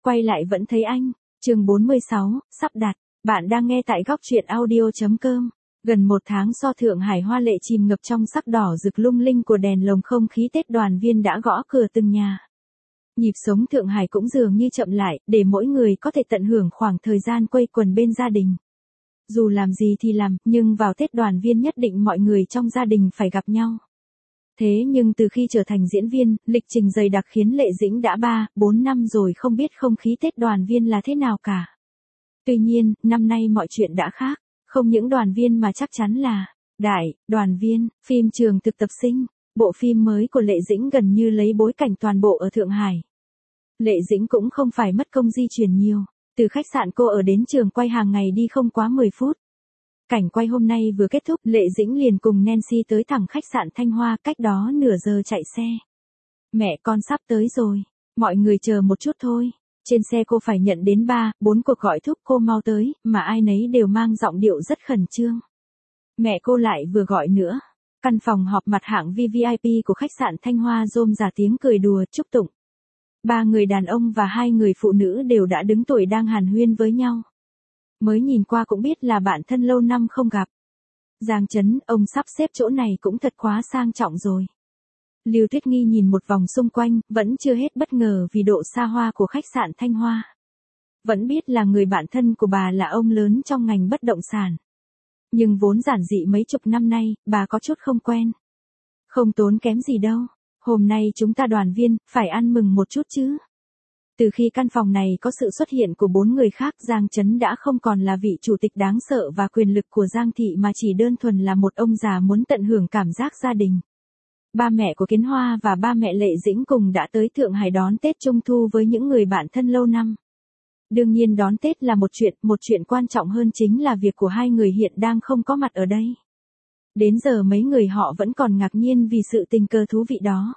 Quay lại vẫn thấy anh. Chương 46, sắp đặt. Bạn đang nghe tại góc truyện audio.com. Gần một tháng sau Thượng Hải hoa lệ chìm ngập trong sắc đỏ rực lung linh của đèn lồng, không khí Tết đoàn viên đã gõ cửa từng nhà. Nhịp sống Thượng Hải cũng dường như chậm lại, để mỗi người có thể tận hưởng khoảng thời gian quây quần bên gia đình. Dù làm gì thì làm, nhưng vào Tết đoàn viên nhất định mọi người trong gia đình phải gặp nhau. Thế nhưng từ khi trở thành diễn viên, lịch trình dày đặc khiến Lệ Dĩnh đã 3-4 năm rồi không biết không khí Tết đoàn viên là thế nào cả. Tuy nhiên, năm nay mọi chuyện đã khác, không những đoàn viên mà chắc chắn là đoàn viên, phim trường thực tập sinh. Bộ phim mới của Lệ Dĩnh gần như lấy bối cảnh toàn bộ ở Thượng Hải. Lệ Dĩnh cũng không phải mất công di chuyển nhiều, từ khách sạn cô ở đến trường quay hàng ngày đi không quá 10 phút. Cảnh quay hôm nay vừa kết thúc, Lệ Dĩnh liền cùng Nancy tới thẳng khách sạn Thanh Hoa, cách đó nửa giờ chạy xe. Mẹ con sắp tới rồi, mọi người chờ một chút thôi. Trên xe cô phải nhận đến 3-4 cuộc gọi thúc cô mau tới, mà ai nấy đều mang giọng điệu rất khẩn trương. Mẹ cô lại vừa gọi nữa. Căn phòng họp mặt hạng VVIP của khách sạn Thanh Hoa rôm rả tiếng cười đùa chúc tụng. 3 người đàn ông và 2 người phụ nữ đều đã đứng tuổi đang hàn huyên với nhau. Mới nhìn qua cũng biết là bạn thân lâu năm không gặp. Giang Chấn, ông sắp xếp chỗ này cũng thật quá sang trọng rồi. Lưu Tuyết Nghi nhìn một vòng xung quanh, vẫn chưa hết bất ngờ vì độ xa hoa của khách sạn Thanh Hoa. Vẫn biết là người bạn thân của bà là ông lớn trong ngành bất động sản. Nhưng vốn giản dị mấy chục năm nay, bà có chút không quen. Không tốn kém gì đâu. Hôm nay chúng ta đoàn viên, phải ăn mừng một chút chứ. Từ khi căn phòng này có sự xuất hiện của 4 người khác, Giang Chấn đã không còn là vị chủ tịch đáng sợ và quyền lực của Giang Thị mà chỉ đơn thuần là một ông già muốn tận hưởng cảm giác gia đình. Ba mẹ của Kiến Hoa và ba mẹ Lệ Dĩnh cùng đã tới Thượng Hải đón Tết Trung Thu với những người bạn thân lâu năm. Đương nhiên đón Tết là một chuyện quan trọng hơn chính là việc của hai người hiện đang không có mặt ở đây. Đến giờ mấy người họ vẫn còn ngạc nhiên vì sự tình cờ thú vị đó.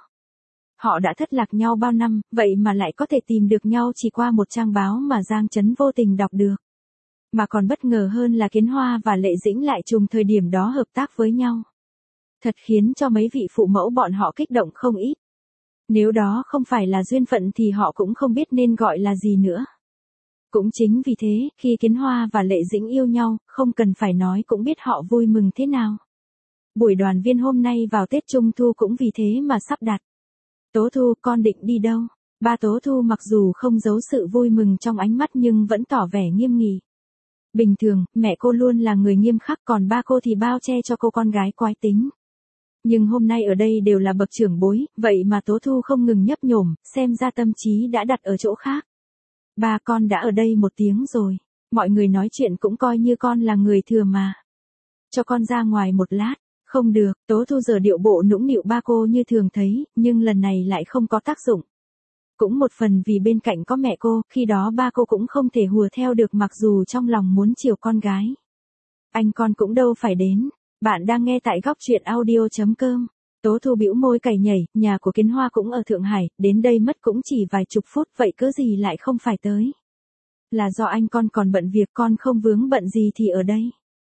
Họ đã thất lạc nhau bao năm, vậy mà lại có thể tìm được nhau chỉ qua một trang báo mà Giang Chấn vô tình đọc được. Mà còn bất ngờ hơn là Kiến Hoa và Lệ Dĩnh lại trùng thời điểm đó hợp tác với nhau. Thật khiến cho mấy vị phụ mẫu bọn họ kích động không ít. Nếu đó không phải là duyên phận thì họ cũng không biết nên gọi là gì nữa. Cũng chính vì thế, khi Kiến Hoa và Lệ Dĩnh yêu nhau, không cần phải nói cũng biết họ vui mừng thế nào. Buổi đoàn viên hôm nay vào Tết Trung Thu cũng vì thế mà sắp đặt. Tố Thu, con định đi đâu? Ba Tố Thu mặc dù không giấu sự vui mừng trong ánh mắt nhưng vẫn tỏ vẻ nghiêm nghị. Bình thường, mẹ cô luôn là người nghiêm khắc, còn ba cô thì bao che cho cô con gái quái tính. Nhưng hôm nay ở đây đều là bậc trưởng bối, vậy mà Tố Thu không ngừng nhấp nhổm, xem ra tâm trí đã đặt ở chỗ khác. Ba con đã ở đây 1 tiếng rồi, mọi người nói chuyện cũng coi như con là người thừa mà. Cho con ra ngoài một lát. Không được, Tố Thu giờ điệu bộ nũng nịu ba cô như thường thấy, nhưng lần này lại không có tác dụng. Cũng một phần vì bên cạnh có mẹ cô, khi đó ba cô cũng không thể hùa theo được mặc dù trong lòng muốn chiều con gái. Anh con cũng đâu phải đến. Bạn đang nghe tại góc truyện audio.com. Tố Thu bĩu môi cày nhảy, nhà của Kiến Hoa cũng ở Thượng Hải, đến đây mất cũng chỉ vài chục phút, vậy cớ gì lại không phải tới. Là do anh con còn bận việc, con không vướng bận gì thì ở đây.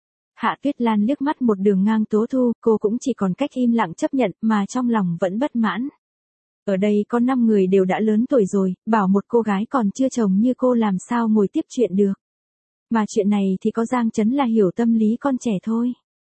Hạ Tuyết Lan liếc mắt một đường ngang Tố Thu, cô cũng chỉ còn cách im lặng chấp nhận, mà trong lòng vẫn bất mãn. Ở đây có 5 người đều đã lớn tuổi rồi, bảo một cô gái còn chưa chồng như cô làm sao ngồi tiếp chuyện được. Mà chuyện này thì có Giang Chấn là hiểu tâm lý con trẻ thôi.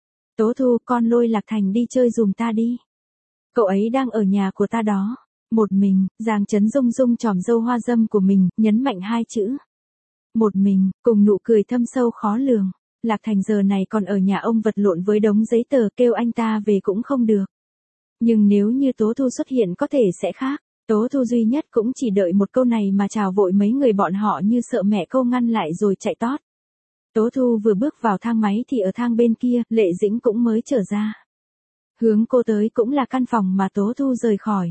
Tố Thu, con lôi Lạc Thành đi chơi giùm ta đi. Cậu ấy đang ở nhà của ta đó. Một mình, Giang Chấn rung rung chòm râu hoa dâm của mình, nhấn mạnh 2 chữ. Một mình, cùng nụ cười thâm sâu khó lường. Lạc Thành giờ này còn ở nhà ông vật lộn với đống giấy tờ, kêu anh ta về cũng không được. Nhưng nếu như Tố Thu xuất hiện có thể sẽ khác. Tố Thu duy nhất cũng chỉ đợi một câu này mà chào vội mấy người bọn họ như sợ mẹ câu ngăn lại rồi chạy tót. Tố Thu vừa bước vào thang máy thì ở thang bên kia, Lệ Dĩnh cũng mới trở ra. Hướng cô tới cũng là căn phòng mà Tố Thu rời khỏi.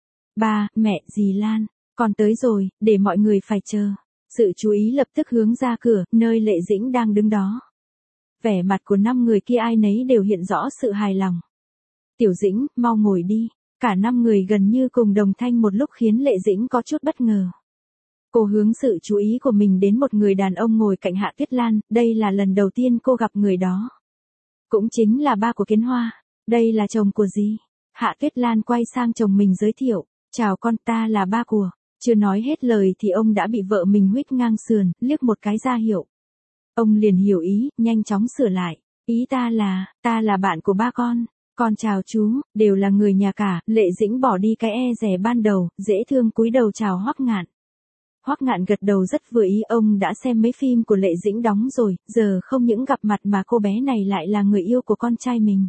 Ba, mẹ, dì Lan, con tới rồi, để mọi người phải chờ. Sự chú ý lập tức hướng ra cửa, nơi Lệ Dĩnh đang đứng đó. Vẻ mặt của 5 người kia ai nấy đều hiện rõ sự hài lòng. Tiểu Dĩnh, mau ngồi đi. Cả 5 người gần như cùng đồng thanh một lúc khiến Lệ Dĩnh có chút bất ngờ. Cô hướng sự chú ý của mình đến một người đàn ông ngồi cạnh Hạ Tuyết Lan, đây là lần đầu tiên cô gặp người đó. Cũng chính là ba của Kiến Hoa. Đây là chồng của dì. Hạ Tuyết Lan quay sang chồng mình giới thiệu. Chào con, ta là ba của. Chưa nói hết lời thì ông đã bị vợ mình huých ngang sườn, liếc một cái ra hiệu. Ông liền hiểu ý, nhanh chóng sửa lại. Ý ta là bạn của ba con chào chú, đều là người nhà cả. Lệ Dĩnh bỏ đi cái e dè ban đầu, dễ thương cúi đầu chào Hoắc Ngạn. Hoắc Ngạn gật đầu rất vừa ý, ông đã xem mấy phim của Lệ Dĩnh đóng rồi, giờ không những gặp mặt mà cô bé này lại là người yêu của con trai mình.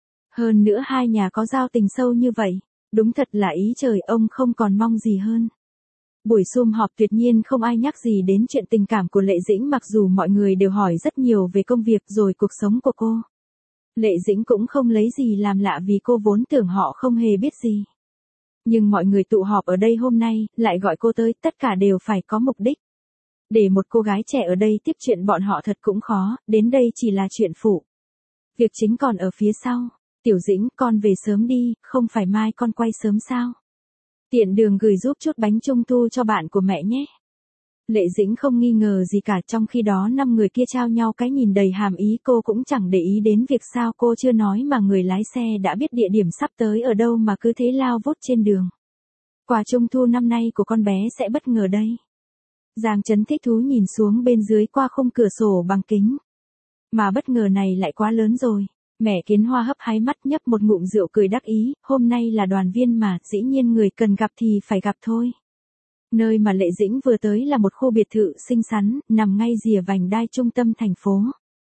Hơn nữa hai nhà có giao tình sâu như vậy, đúng thật là ý trời, ông không còn mong gì hơn. Buổi sum họp tuyệt nhiên không ai nhắc gì đến chuyện tình cảm của Lệ Dĩnh, mặc dù mọi người đều hỏi rất nhiều về công việc rồi cuộc sống của cô. Lệ Dĩnh cũng không lấy gì làm lạ vì cô vốn tưởng họ không hề biết gì. Nhưng mọi người tụ họp ở đây hôm nay, lại gọi cô tới, tất cả đều phải có mục đích. Để một cô gái trẻ ở đây tiếp chuyện bọn họ thật cũng khó, đến đây chỉ là chuyện phụ. Việc chính còn ở phía sau. Tiểu Dĩnh, con về sớm đi, không phải mai con quay sớm sao? Tiện đường gửi giúp chút bánh trung thu cho bạn của mẹ nhé. Lệ Dĩnh không nghi ngờ gì cả, trong khi đó 5 người kia trao nhau cái nhìn đầy hàm ý, cô cũng chẳng để ý đến việc sao cô chưa nói mà người lái xe đã biết địa điểm sắp tới ở đâu mà cứ thế lao vút trên đường. Quà trung thu năm nay của con bé sẽ bất ngờ đây. Giang Trấn thích thú nhìn xuống bên dưới qua khung cửa sổ bằng kính. Mà bất ngờ này lại quá lớn rồi. Mẹ Kiến Hoa hấp háy mắt nhấp một ngụm rượu cười đắc ý, hôm nay là đoàn viên mà, dĩ nhiên người cần gặp thì phải gặp thôi. Nơi mà Lệ Dĩnh vừa tới là một khu biệt thự xinh xắn, nằm ngay rìa vành đai trung tâm thành phố.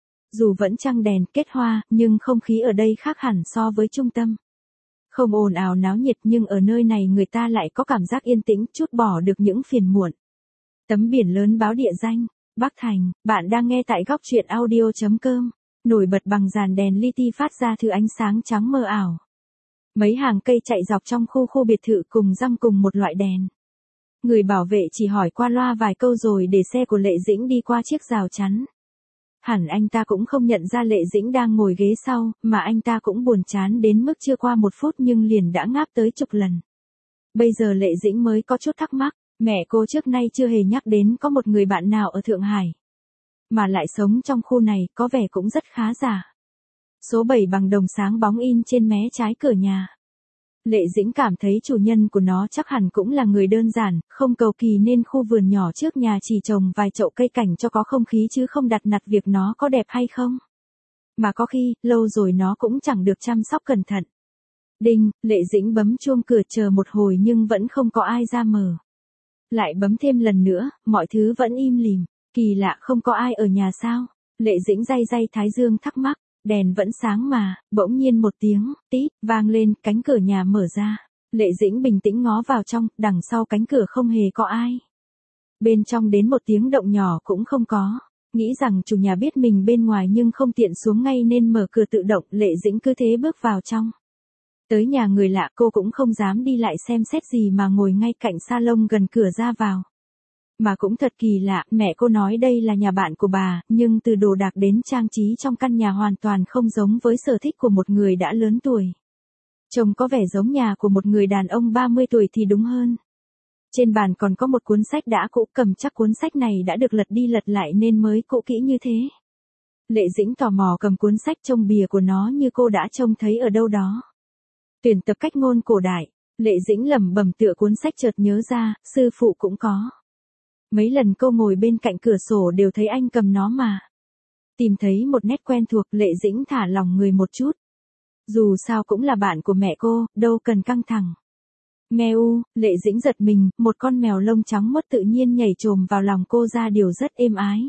Dù vẫn trăng đèn kết hoa, nhưng không khí ở đây khác hẳn so với trung tâm. Không ồn ào náo nhiệt, nhưng ở nơi này người ta lại có cảm giác yên tĩnh, trút bỏ được những phiền muộn. Tấm biển lớn báo địa danh, Bắc Thành, bạn đang nghe tại góc truyện audio.com. Nổi bật bằng dàn đèn li ti phát ra thứ ánh sáng trắng mờ ảo. Mấy hàng cây chạy dọc trong khu biệt thự cùng răng cùng một loại đèn. Người bảo vệ chỉ hỏi qua loa vài câu rồi để xe của Lệ Dĩnh đi qua chiếc rào chắn. Hẳn anh ta cũng không nhận ra Lệ Dĩnh đang ngồi ghế sau, mà anh ta cũng buồn chán đến mức chưa qua 1 phút nhưng liền đã ngáp tới chục lần. Bây giờ Lệ Dĩnh mới có chút thắc mắc, mẹ cô trước nay chưa hề nhắc đến có một người bạn nào ở Thượng Hải. Mà lại sống trong khu này, có vẻ cũng rất khá giả. Số 7 bằng đồng sáng bóng in trên mé trái cửa nhà. Lệ Dĩnh cảm thấy chủ nhân của nó chắc hẳn cũng là người đơn giản, không cầu kỳ nên khu vườn nhỏ trước nhà chỉ trồng vài chậu cây cảnh cho có không khí chứ không đặt nặng việc nó có đẹp hay không. Mà có khi, lâu rồi nó cũng chẳng được chăm sóc cẩn thận. Đinh, Lệ Dĩnh bấm chuông cửa chờ một hồi nhưng vẫn không có ai ra mở. Lại bấm thêm lần nữa, mọi thứ vẫn im lìm. Kỳ lạ, không có ai ở nhà sao? Lệ Dĩnh day thái dương thắc mắc, đèn vẫn sáng mà, bỗng nhiên một tiếng, tít, vang lên, cánh cửa nhà mở ra. Lệ Dĩnh bình tĩnh ngó vào trong, đằng sau cánh cửa không hề có ai. Bên trong đến một tiếng động nhỏ cũng không có. Nghĩ rằng chủ nhà biết mình bên ngoài nhưng không tiện xuống ngay nên mở cửa tự động, Lệ Dĩnh cứ thế bước vào trong. Tới nhà người lạ cô cũng không dám đi lại xem xét gì mà ngồi ngay cạnh salon gần cửa ra vào. Mà cũng thật kỳ lạ, mẹ cô nói đây là nhà bạn của bà, nhưng từ đồ đạc đến trang trí trong căn nhà hoàn toàn không giống với sở thích của một người đã lớn tuổi. Trông có vẻ giống nhà của một người đàn ông 30 tuổi thì đúng hơn. Trên bàn còn có một cuốn sách đã cũ, cầm chắc cuốn sách này đã được lật đi lật lại nên mới cũ kỹ như thế. Lệ Dĩnh tò mò cầm cuốn sách, trông bìa của nó như cô đã trông thấy ở đâu đó. Tuyển tập cách ngôn cổ đại, Lệ Dĩnh lẩm bẩm tựa cuốn sách chợt nhớ ra, sư phụ cũng có. Mấy lần cô ngồi bên cạnh cửa sổ đều thấy anh cầm nó mà. Tìm thấy một nét quen thuộc, Lệ Dĩnh thả lòng người một chút. Dù sao cũng là bạn của mẹ cô, đâu cần căng thẳng. Meo, Lệ Dĩnh giật mình, một con mèo lông trắng muốt tự nhiên nhảy chồm vào lòng cô ra điều rất êm ái.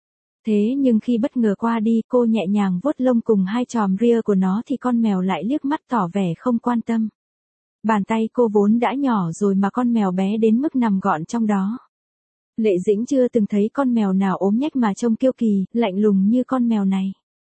Thế nhưng khi bất ngờ qua đi, cô nhẹ nhàng vuốt lông cùng hai chòm ria của nó thì con mèo lại liếc mắt tỏ vẻ không quan tâm. Bàn tay cô vốn đã nhỏ rồi mà con mèo bé đến mức nằm gọn trong đó. Lệ Dĩnh chưa từng thấy con mèo nào ốm nhách mà trông kiêu kỳ, lạnh lùng như con mèo này.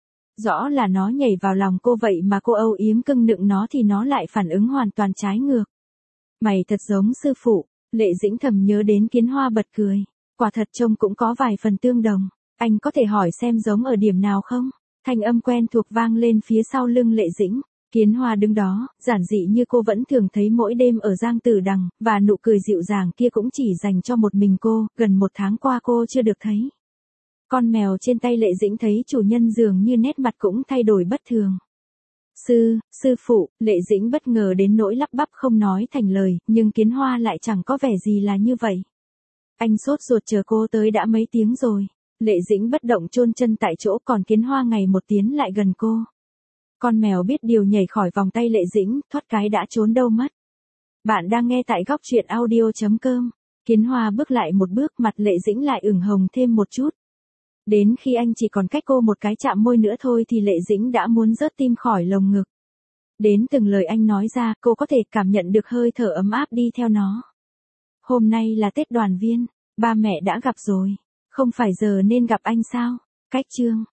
Rõ là nó nhảy vào lòng cô vậy mà cô âu yếm cưng nựng nó thì nó lại phản ứng hoàn toàn trái ngược. Mày thật giống sư phụ, Lệ Dĩnh thầm nhớ đến Kiến Hoa bật cười. Quả thật trông cũng có vài phần tương đồng. Anh có thể hỏi xem giống ở điểm nào không? Thanh âm quen thuộc vang lên phía sau lưng Lệ Dĩnh. Kiến Hoa đứng đó, giản dị như cô vẫn thường thấy mỗi đêm ở Giang Tử Đằng, và nụ cười dịu dàng kia cũng chỉ dành cho một mình cô, gần 1 tháng qua cô chưa được thấy. Con mèo trên tay Lệ Dĩnh thấy chủ nhân dường như nét mặt cũng thay đổi bất thường. Sư phụ, Lệ Dĩnh bất ngờ đến nỗi lắp bắp không nói thành lời, nhưng Kiến Hoa lại chẳng có vẻ gì là như vậy. Anh sốt ruột chờ cô tới đã mấy tiếng rồi. Lệ Dĩnh bất động chôn chân tại chỗ, còn Kiến Hoa ngày một tiến lại gần cô. Con mèo biết điều nhảy khỏi vòng tay Lệ Dĩnh, thoát cái đã trốn đâu mất. Bạn đang nghe tại góc truyện audio.com. Kiến Hoa bước lại một bước, mặt Lệ Dĩnh lại ửng hồng thêm một chút. Đến khi anh chỉ còn cách cô một cái chạm môi nữa thôi thì Lệ Dĩnh đã muốn rớt tim khỏi lồng ngực. Đến từng lời anh nói ra, cô có thể cảm nhận được hơi thở ấm áp đi theo nó. Hôm nay là Tết đoàn viên, ba mẹ đã gặp rồi. Không phải giờ nên gặp anh sao? Cách chương.